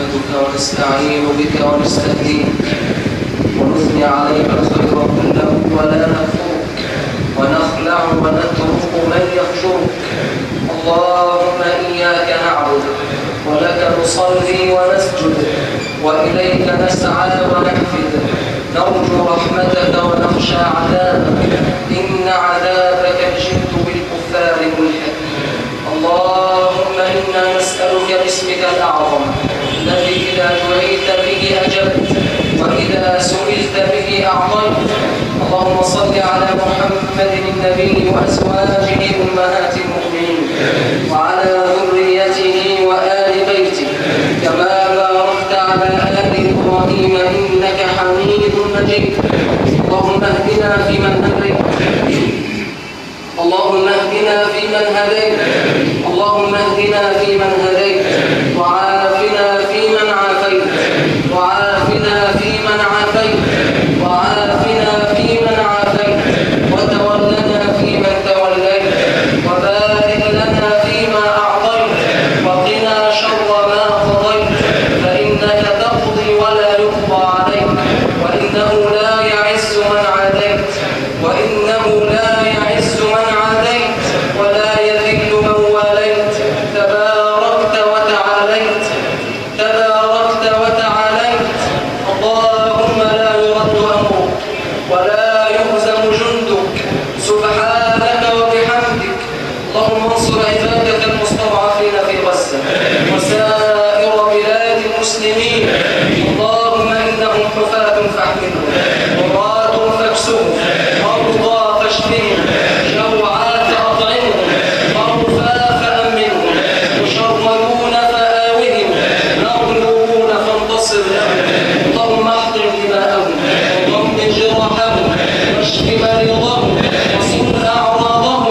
نحمدك ونستعين بك ونستهديك ونثني عليك الخير كله ولا نكفرك ونخلع ونترك من يخشرك. اللهم إياك نعبد ولك نصلي ونسجد وإليك نسعى ونحفد، نرجو رحمتك ونخشى عذابك، إن عذابك الجد بالكفار ملحق. اللهم إنا نسألك باسمك الأعظم الذي إذا دعيت به أجبت وإذا سئلت به أعطيت. اللهم صل على محمد النبي وأزواجه أمهات المؤمنين وعلى ذريته وآل بيته كما باركت على آل إبراهيم إنك حميد مجيد. اللهم اهدنا فيمن هديت، اللهم اهدنا فيمن هديت، اللهم اهدنا فيمن هديت، وعافنا فيمن عافيت، وعافنا فيمن عافيت، وعافنا فيمن عافيت، وتولنا فيمن توليت، وبارك لنا فيما أعطيت، وقنا شر ما قضيت، فإنك تقضي ولا يقضى عليك، وإنه لا يعز من عاديت، وإنه لا يعز من عاديت، ولا يذل من واليت. تباركت وتعاليت، تباركت وتعاليت. اللهم لا يرد أمرك ولا يهزم جندك، سبحانك وبحمدك. اللهم انصر عبادك المستضعفين في غزة وسائر بلاد المسلمين. اللهم إنهم حفاة فاحملهم، عراة فاكسهم، مرضى فاشفهم، جوعاة أطعمهم، مرفى فأمنهم، مشردون فآوهم، مغلوبون فانتصر لهم. اللهم احضر دماءهم وضمن جراحهم واشف مريضهم وصن أعراضهم.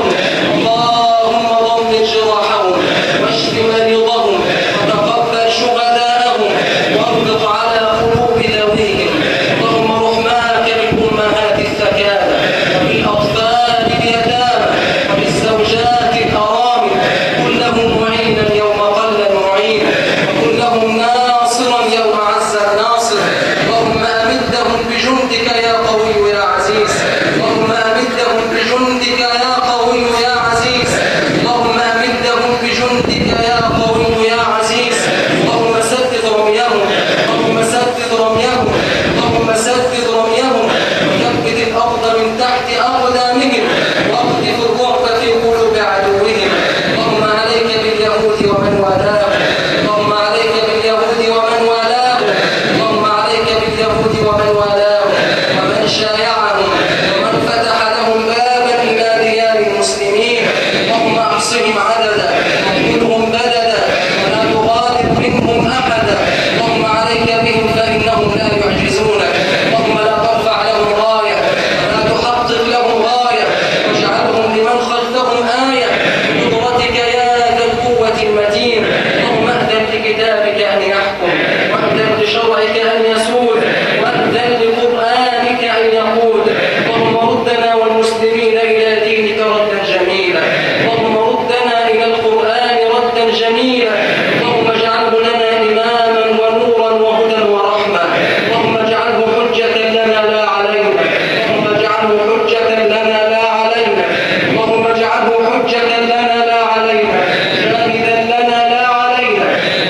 اللهم ضمن جراحهم واشف مريضهم وتقبل شهداءهم واربط على قلوب ذويهم. اللهم رحماك بالأمهات الثكالى وبالأطفال اليتامى وبالزوجات الأرامل، كن لهم معينا يوم قل المعين، وكن لهم ناصرا يوم عز الناصر. اللهم أمدهم بجندك يا قوي يا عزيز، اللهم أمدهم بجندك يا قوي يا عزيز، اللهم أمدهم بجندك يا قوي يا عزيز. اللهم سدد رميهم، اللهم سدد رميهم، اللهم سدد رميهم، وثبت الأرض من تحت أقدامهم، واقذف الرعب في قلوب عدوهم. اللهم عليك باليهود ومن والاهم، اللهم عليك باليهود ومن والاهم، اللهم عليك باليهود ومن والاهم ومن شايعهم ومن فتح لهم بابا إلى ديار المسلمين. اللهم احصهم عددا واقتلهم بددا ولا تغادر منهم أحدا. اللهم عليك بهم فإنهم لا يعجزونك. اللهم لا ترفع لهم راية ولا تحقق لهم غاية، واجعلهم لمن خلفهم آية بقدرتك يا ذا القوة المتين. اللهم أذن لكتابك أن يحكم، وأذن لشرعك أن يسود، وأذن لقرآنك أن يقود. اللهم ردنا والمسلمين إلى دينك ردا جميلا، اللهم ردنا إلى القرآن ردا جميلا. اللهم اجعله لنا إماما ونورا وهدى ورحمة. اللهم اجعله حجة لنا لا علينا، اللهم اجعله حجة لنا لا علينا، اللهم اجعله حجة لنا لا علينا، شاهدا لنا لا علينا،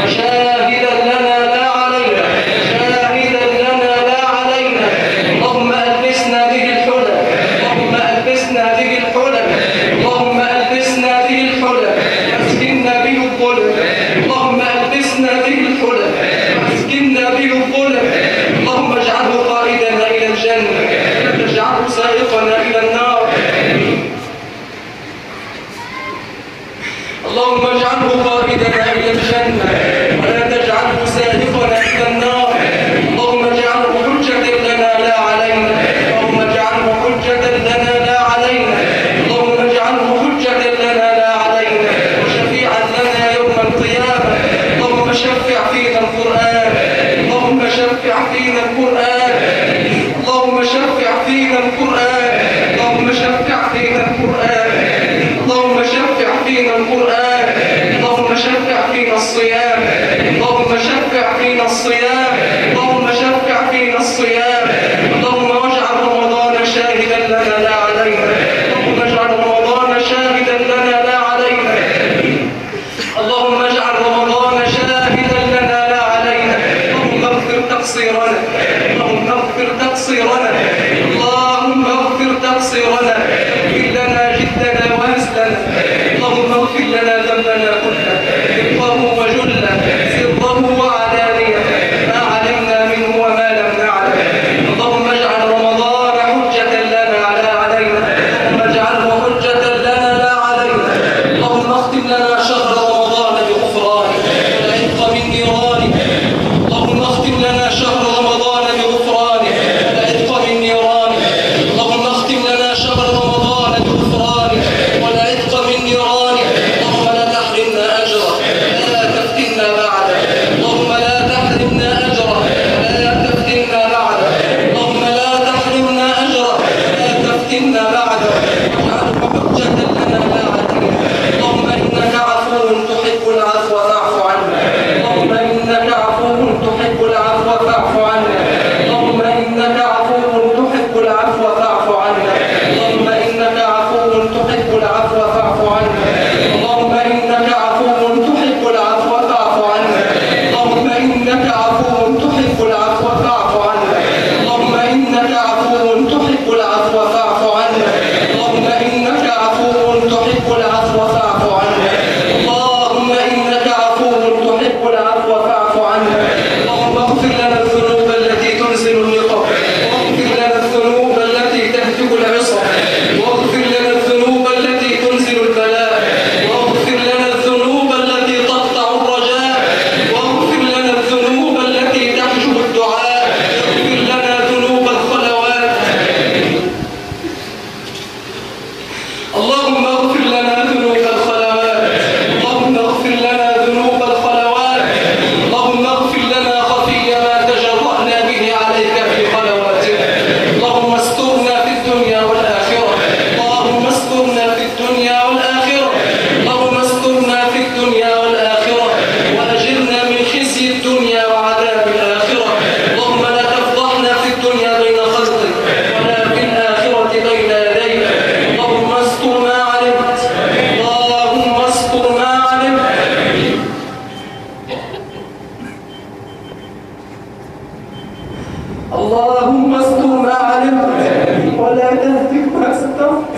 وشاهدا لنا لا علينا، شاهدا لنا لا علينا. اللهم ألبسنا به الحلل، اللهم ألبسنا به الحلل، اللهم ألبسنا به الحلل واسكننا به الظلم. اللهم ألبسنا به الحلل واسكننا به الظلم. اللهم اجعله قائدنا إلى الجنة، لا تجعله سائقنا إلى النار. اللهم اجعله قائدنا إلى الجنة ولا تجعله سائقنا إلى النار. اللهم اجعله حجة لنا لا علينا، اللهم اجعله حجة لنا لا علينا، اللهم اجعله حجة لنا لا علينا، وشفيعا لنا يوم القيامة. اللهم شفع فينا القرآن، اللهم شفع فينا القرآن، اللهم شفع فينا القرآن، اللهم شفع فينا القرآن، اللهم شفع فينا القرآن، اللهم شفع فينا الصيام، شاهدا لنا لا علينا. اللهم اجعل رمضان شاهدا لنا لا علينا. اللهم اغفر تقصيرنا، اللهم اغفر تقصيرنا، اللهم اغفر تقصيرنا، اغفر لنا جدنا وهزلنا. اللهم اغفر لنا ذنبنا كله، دقه وجله، سره وعلانيه، ما علمنا منه وما لم نعلم. اللهم اجعل رمضان حجة لنا لا علينا، اللهم اجعله حجة لنا لا علينا. اللهم اختم لنا شهر رمضان بغفرانك والعتق من نيرانك. اللهم اختم لنا شهر رمضان بغفرانك والعتق من نيرانك. اللهم اختم لنا شهر رمضان بغفرانك والعتق من نيرانك. اللهم لا تحرمنا أجره ولا تفتنا بعده. اللهم لا تحرمنا أجره ولا تفتنا بعده. اللهم لا تحرمنا أجره ولا تفتنا بعده، واجعله حجة لنا لا علينا. اللهم إنك عفو تحب العفو فاعف عنا. اللهم إنك عفو تحب العفو فاعف عنا. اللهم إنك عفو تحب العفو فاعف عنا. اللهم إنك عفو تحب العفو فاعف عنا. اللهم إنك عفو تحب العفو فاعف عنا. اللهم إنك عفو تحب العفو فاعف عنا. اللهم إنك عفو تحب العفو فاعف عنا. اللهم إنك عفو تحب العفو فاعف عنا. اللهم إنك عفو تحب العفو فاعف عنا. اللهم اغفر لنا الذنوب التي تنزل النقم، واغفر لنا الذنوب التي تهتك العصا، واغفر لنا الذنوب التي تنزل البلاء، واغفر لنا الذنوب التي تقطع الرجاء، واغفر لنا الذنوب التي تحجب الدعاء، اغفر لنا ذنوب الخلوات. اللهم اغفر لنا ذنوب الخلوات. اللهم اغفر لنا ذنوب الخلوات. اللهم اغفر لنا خفي ما تجرأنا به عليك في خلواتنا. اللهم استرنا في الدنيا والآخرة. اللهم استرنا في الدنيا والآخرة. اللهم استرنا في الدنيا والآخرة، وأجرنا من خزي الدنيا وعذاب الآخرة. اللهم لا تفضحنا في الدنيا بين خلقك، ولا في الآخرة بين يديك. اللهم استر ما علمت، اللهم استر ما علمت. اللهم استر ما علمت ولا تهتك ما سترت.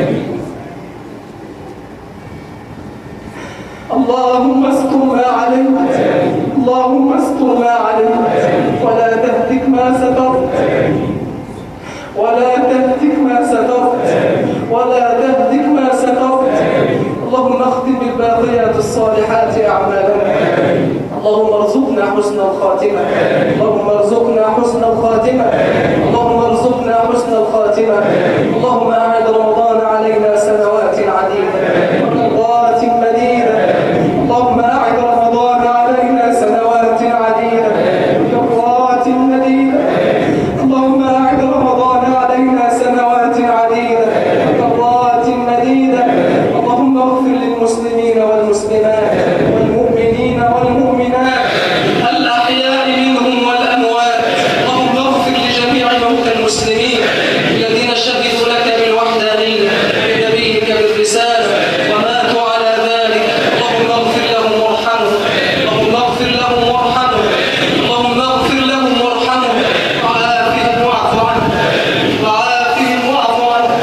اللهم استر ما علمت، اللهم استر ما علمت ولا تهتك ما سترت، ولا تهتك ما سترت، ولا تهتك ما سترت. اللهم اختم بالباقيات الصالحات أعمالنا. اللهم ارزقنا حسن الخاتمة، اللهم ارزقنا حسن الخاتمة، اللهم ارزقنا حسن الخاتمة. اللهم أعد رمضان علينا سنوات عديدة ومرات مديدة. اللهم أعد رمضان علينا سنوات عديدة ومرات مديدة. اللهم أعد رمضان علينا سنوات عديدة ومرات مديدة. اللهم اغفر للمسلمين والمسلمات والمؤمنين والمؤمنات الأحياء منهم والأموات. اللهم اغفر لجميع موتى المسلمين الذين شهدوا لك بالوحدانية بنبيك بالرسالة وماتوا على ذلك. اللهم اغفر لهم وارحمهم، اللهم اغفر لهم وارحمهم، اللهم اغفر لهم وارحمهم، وعافهم واعف عنهم، وعافهم واعف عنهم،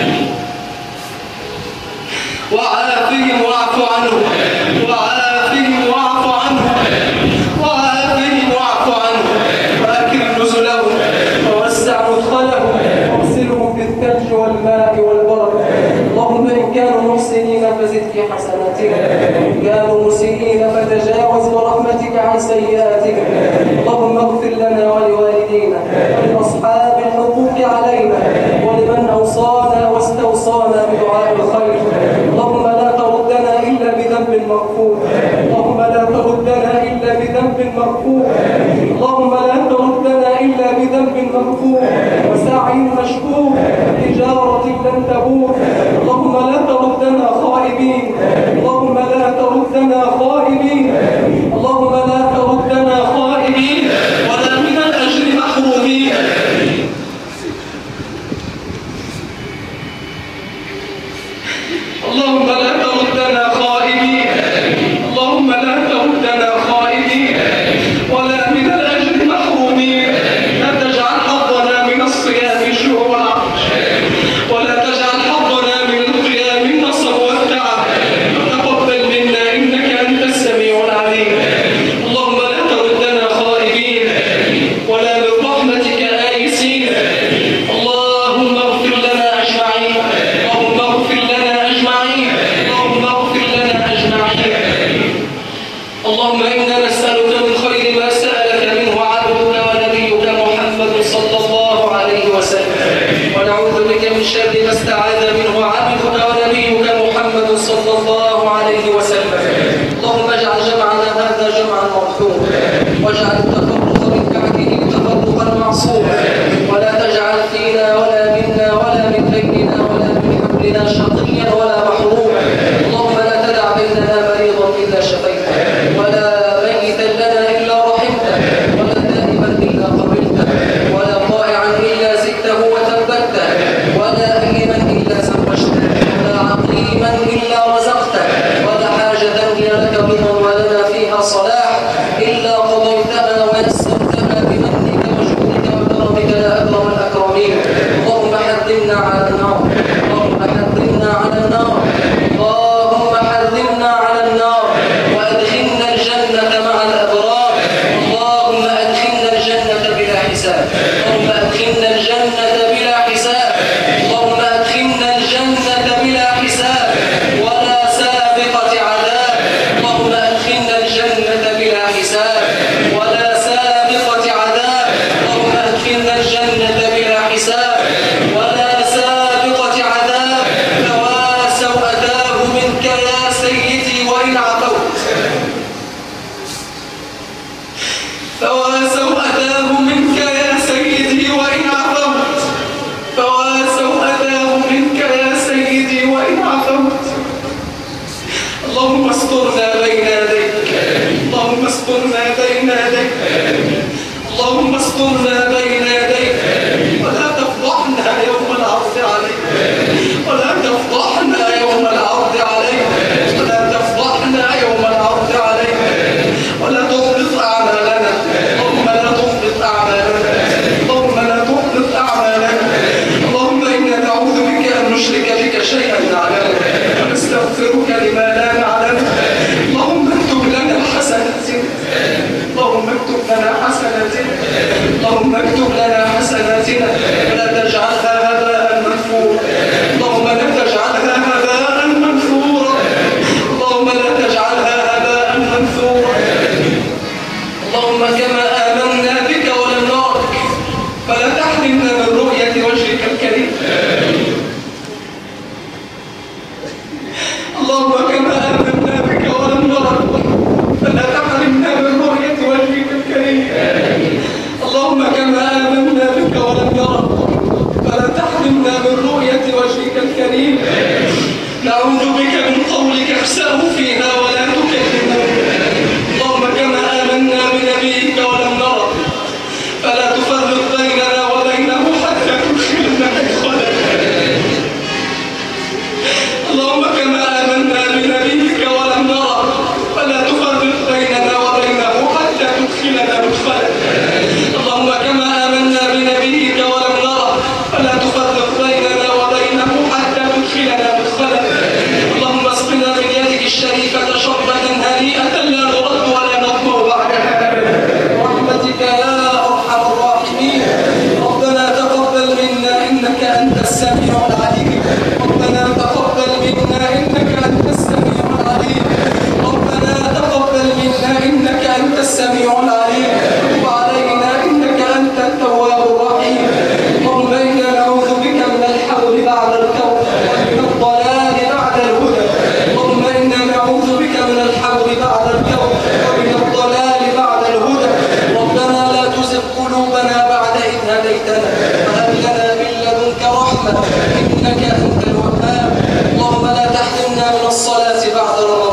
وعافهم واعف عنهم، وعافهم واعف عنهم، وعافهم واعف عنهم، وأكرم نزلهم ووسع مدخلهم واغسلهم بالثلج والماء والبرد. اللهم إن كانوا محسنين فزد في حسناتهم، وإن كانوا مسيئين فتجاوز برحمتك عن سيئاتهم. اللهم اغفر لنا ولوالدينا ولأصحاب الحقوق علينا ولمن أوصانا واستوصانا بدعاء الخير. اللهم لا تردنا إلا بذنب مغفور، اللهم لا تردنا إلا بذنب مغفور، اللهم لا تردنا إلا بذنب مغفور وسعي مشكور تجارة لن تبور. اللهم لا تردنا خائبين، اللهم لا تردنا خائبين، اللهم لا تردنا خائبين ولا من الأجر محرومين. اللهم اللهم إنا نسألك من خير ما سألك منه عبدك ونبيك محمد صلى الله عليه وسلم، ونعوذ بك من شر ما استعاذ منه عبدك ونبيك محمد صلى الله عليه وسلم. اللهم اجعل جمعنا هذا جمعا مرحوما، واجعل التفرق من بعده تفرقا معصوما، ولا تجعل فينا ولا منا ولا من بيننا ولا من حولنا شقيا ولا محروما. اللهم لا تدع بيننا مريضا إلا شفيته، ولا ميتا لنا إلا رحمته، ولا دائما إلا قبلته، ولا طائعا إلا زدته وثبته، ولا أليما إلا زوجته، ولا عقيما إلا رزقته، ولا حاجة هي لك رضا ولنا فيها صلاح إلا قضيتها ويسرتها بمنك وجودك وكرمك يا أكرم الأكرمين. اللهم حرمنا على النار، اللهم حرمنا على النار، اللهم حرمنا على النار، وأدخلنا الجنة مع الأبرار. اللهم أدخلنا الجنة بلا حساب، اللهم أدخلنا الجنة بلا حساب، اللهم أدخلنا الجنة بلا حساب ولا سابقة عذاب. اللهم أدخلنا الجنة بلا حساب ولا سابقة عذاب. اللهم أدخلنا الجنة بلا حساب ولا سابقة عذاب. تواسوا أتاه منك يا سيدي وإن عفوت، تواسوا أتاه منك يا سيدي وإن عفوت، تواسوا أتاه منك يا سيدي وإن عفوت. اللهم استرنا بين يديك، اللهم استرنا بين يديك، اللهم استرنا بين يديك، ولا تفضحنا يوم العرض عليك، ولا تفضحنا يوم العرض عليك، ولا تفضحنا يوم العرض عليك، ولا تحبط أعمالنا. اللهم لا تحبط أعمالنا، اللهم لا تحبط أعمالنا. اللهم إنا نعوذ بك أن نشرك بك شيئا نعلمه، ونستغفرك لما لا نعلمه. اللهم اكتب لنا حسناتنا، اللهم اكتب لنا حسناتنا، اللهم اكتب لنا حسناتنا، ولا تجعلها هباء منثورا. اللهم لا تجعلها هباء منثورا، اللهم لا تجعلها هباء منثورا. اللهم كما آمنا بك ولم نرك، فلا تحرمنا من رؤية وجهك الكريم. اللهم كما آمنا بك ولم نرك، فلا تحرمنا من رؤية وجهك الكريم. اللهم كما آمنا بك ولم نرك، فلا تحرمنا من رؤية وجهك الكريم. نعوذ بك من قولك اخسأوا فيها ولا تكلمون. اللهم كما آمنا بنبيك ولم نرك، فلا تفرق بيننا وبينه حتى تدخلنا مدخلا. اللهم كما آمنا بنبيك ولم نرك، فلا تفرق بيننا وبينه حتى تدخلنا مدخلا. اللهم كما آمنا بنبيك ولم نرك، فلا تفرق بيننا وبينه حتى تدخلنا مدخلا. اللهم اسقنا من يدك الشريفة شربة هنيئة لا نرد ولا نظمأ بعدها أبدا، برحمتك يا أرحم الراحمين. ربنا تقبل منا إنك أنت السميع العليم، ربنا تقبل منا إنك أنت السميع العليم، ربنا تقبل منا إنك أنت السميع العليم، وتب علينا إنك أنت التواب الرحيم. اللهم إنا نعوذ بك من الحول بعد الكون، ومن الضلال بعد الهدى. اللهم إنا نعوذ بك من الحول بعد الكون، ومن الضلال بعد الهدى. ربنا لا تزغ قلوبنا بعد إذ هديتنا، وهب لنا من لدنك رحمة إنك أنت الوهاب. اللهم لا تحرمنا من الصلاة بعد رمضان.